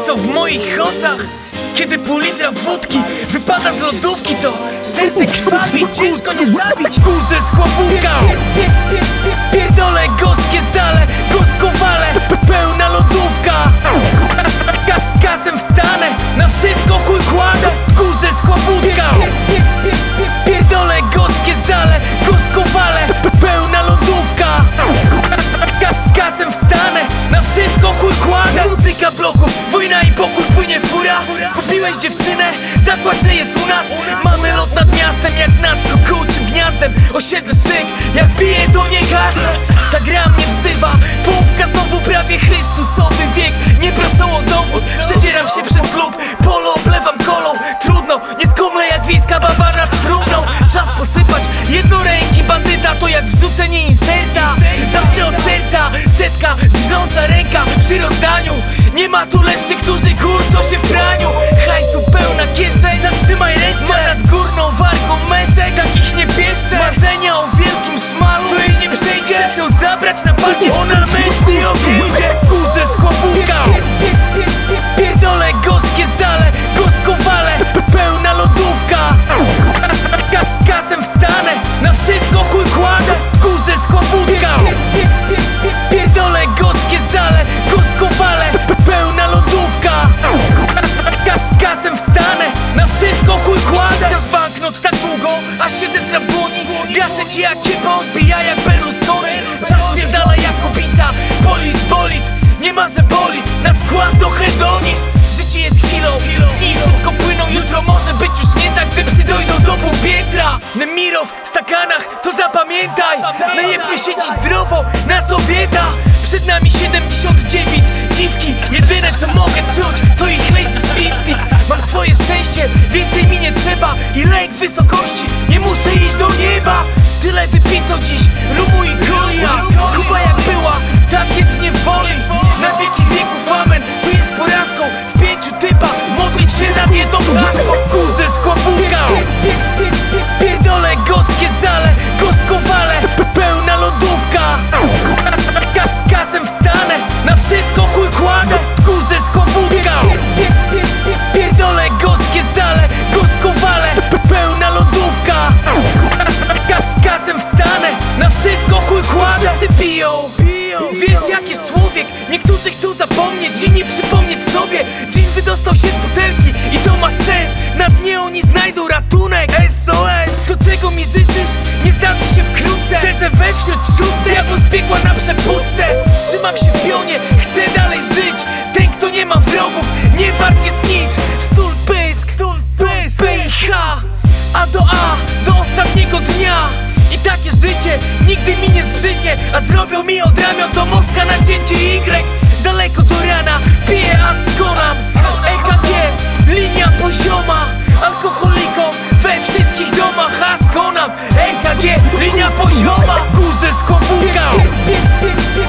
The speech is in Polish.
to w moich oczach. Kiedy pół litra wódki wypada z lodówki, to serce krwawi, ciężko nie zabić. Kurze skłopówka, pierdolę gorzkie żale, gorzko wale, pełna lodówka. Z kacem wstanę, na wszystko chuj kładę. Kurze skłopówka, pierdolę gorzkie żale, gorzko wale, pełna lodówka. Z kacem wstanę, na wszystko chuj kładę. Muzyka bloków, wojna i pokój, płynie fura. Skupiłeś dziewczynę, zakład, że jest u nas. Mamy lot nad miastem, jak nad kukułczym gniazdem. Osiedle syk, jak bije do niej gaz. Ta gra mnie wzywa, połówka znowu prawie Chrystusowy wiek. Nie proszę o dowód, przedzieram się przez klub. Polo oblewam kolą, trudno, nie skomlę jak wiejska baba nad trumną. Czas posypać jednoręki bandyta, to jak wrzucenie inserta. Zawsze od serca, setka, drżąca ręka przy rozdaniu. Nie ma tu leszczy, którzy kurczą się w praniu. Hajsu pełna kieszeń, zatrzymaj resztę. Ma nad górną wargą mesek, takich nie pieszczę. Marzenia o wielkim szmalu, to jej nie przejdzie. Chcesz ją zabrać na parkiet, ona myśli o giełdzie. Kurze skłopówka, pierdolę gorzkie żale, gorzko wale, pełna lodówka. Z kacem wstanę, na wszystko chuj kładę. Kurze skłopówka, pierdolę gorzkie żale, gorzko wale, pełna lodówka. Z kacem wstanę, na wszystko chuj kładę. Wciskasz banknot tak długo, aż się zesra w dłoni. Gaszę ci jak kiepa, odbija jak Berlusconi. Zaspierdala jak kobica, polisz bolid. Nie ma, że boli, na skład to hedonizm. Życie jest chwilą, dni szybko płyną. Jutro może być już nie tak, gdy psy dojdą do pół piętra. Nemirow w stakanach, to zapamiętaj. Najebmy się dziś zdrowo, na Sowieta. Przed nami 79 dziwki. Jedyne co mogę czuć, to ich late speedstick. Mam swoje szczęście, więcej mi nie trzeba. I lęk wysokości, nie muszę iść do nieba. Tyle wypito dziś, rumu i kolia. Kuba jak była, tak jest w niewoli. Na wieki wieków amen, tu jest porażką. W 5 typach modlić się nad jedną flaszką. Kurze skłopówka, pierdolę gorzkie żale, gorzko wale, pełna lodówka. Z kacem wstanę, na wszystko chuj kładę. Kurze skłopówka, pierdolę gorzkie żale, gorzko wale, pełna lodówka. Z kacem wstanę, na wszystko chuj kładę. Wszyscy piją, wiesz jak jest człowiek. Niektórzy chcą zapomnieć, inni przypomnieć sobie. Dżin wydostał się z butelki i to ma sens. Na dnie oni znajdą ratunek. SOS, to czego mi życzysz? Nie zdarzy się wkrótce. Też we wśród szóstek, diabła zbiegła na przepustce. Trzymam się w pionie, chcę dalej żyć. Ten kto nie ma wrogów, nie wart jest nic. Stul pysk, PH, A do ostatniego dnia. I takie życie nigdy mi nie zbrzydnie. A zrobią mi od ramion do mostka nacięcie Y. Daleko do rana, piję Asconas. EKG, linia pozioma. Alkoholikom we wszystkich domach Asconam. EKG, linia pozioma. Kurze skłopówka,